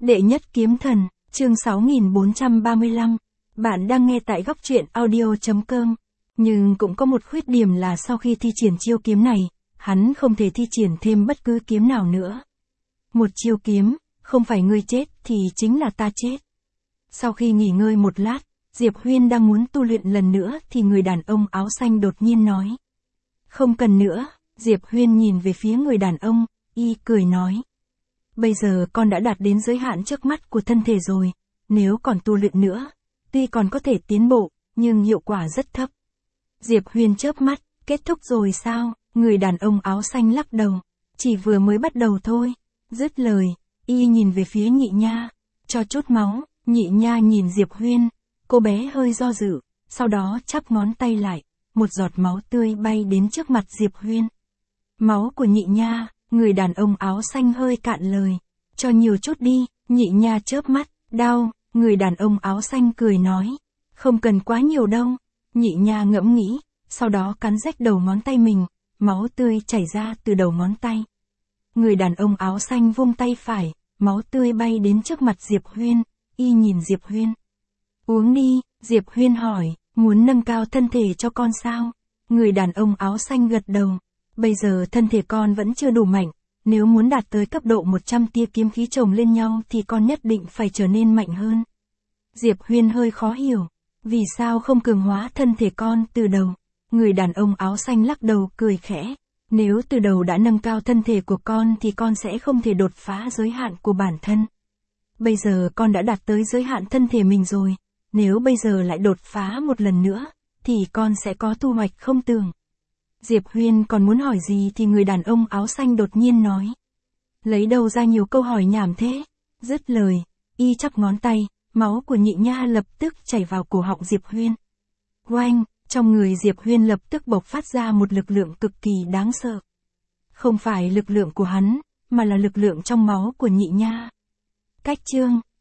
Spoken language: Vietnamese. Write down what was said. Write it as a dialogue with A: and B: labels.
A: Đệ nhất kiếm thần, chương 6435. Bạn đang nghe tại góc truyện audio.com. Nhưng cũng có một khuyết điểm là sau khi thi triển chiêu kiếm này, hắn không thể thi triển thêm bất cứ kiếm nào nữa. Một chiêu kiếm, không phải ngươi chết thì chính là ta chết. Sau khi nghỉ ngơi một lát, Diệp Huyên đang muốn tu luyện lần nữa thì người đàn ông áo xanh đột nhiên nói. Không cần nữa, Diệp Huyên nhìn về phía người đàn ông, y cười nói. Bây giờ con đã đạt đến giới hạn trước mắt của thân thể rồi, nếu còn tu luyện nữa, tuy còn có thể tiến bộ, nhưng hiệu quả rất thấp. Diệp Huyên chớp mắt, kết thúc rồi sao? Người đàn ông áo xanh lắc đầu, chỉ vừa mới bắt đầu thôi. Dứt lời, y nhìn về phía Nhị Nha, cho chút máu. Nhị Nha nhìn Diệp Huyên, cô bé hơi do dự, sau đó chắp ngón tay lại, một giọt máu tươi bay đến trước mặt Diệp Huyên. Máu của Nhị Nha. Người đàn ông áo xanh hơi cạn lời. Cho nhiều chút đi. Nhị Nha chớp mắt. Đau. Người đàn ông áo xanh cười nói. Không cần quá nhiều đâu. Nhị Nha ngẫm nghĩ, sau đó cắn rách đầu ngón tay mình, máu tươi chảy ra từ đầu ngón tay. Người đàn ông áo xanh vung tay phải, máu tươi bay đến trước mặt Diệp Huyên, y nhìn Diệp Huyên. Uống đi. Diệp Huyên hỏi, muốn nâng cao thân thể cho con sao? Người đàn ông áo xanh gật đầu. Bây giờ thân thể con vẫn chưa đủ mạnh, nếu muốn đạt tới cấp độ 100 tia kiếm khí chồng lên nhau thì con nhất định phải trở nên mạnh hơn. Diệp Huyên hơi khó hiểu, vì sao không cường hóa thân thể con từ đầu? Người đàn ông áo xanh lắc đầu cười khẽ, nếu từ đầu đã nâng cao thân thể của con thì con sẽ không thể đột phá giới hạn của bản thân. Bây giờ con đã đạt tới giới hạn thân thể mình rồi, nếu bây giờ lại đột phá một lần nữa, thì con sẽ có thu hoạch không tưởng. Diệp Huyên còn muốn hỏi gì thì người đàn ông áo xanh đột nhiên nói. Lấy đâu ra nhiều câu hỏi nhảm thế? Dứt lời, y chắp ngón tay, máu của Nhị Nha lập tức chảy vào cổ họng Diệp Huyên. Oanh, trong người Diệp Huyên lập tức bộc phát ra một lực lượng cực kỳ đáng sợ. Không phải lực lượng của hắn, mà là lực lượng trong máu của Nhị Nha. Cách chương,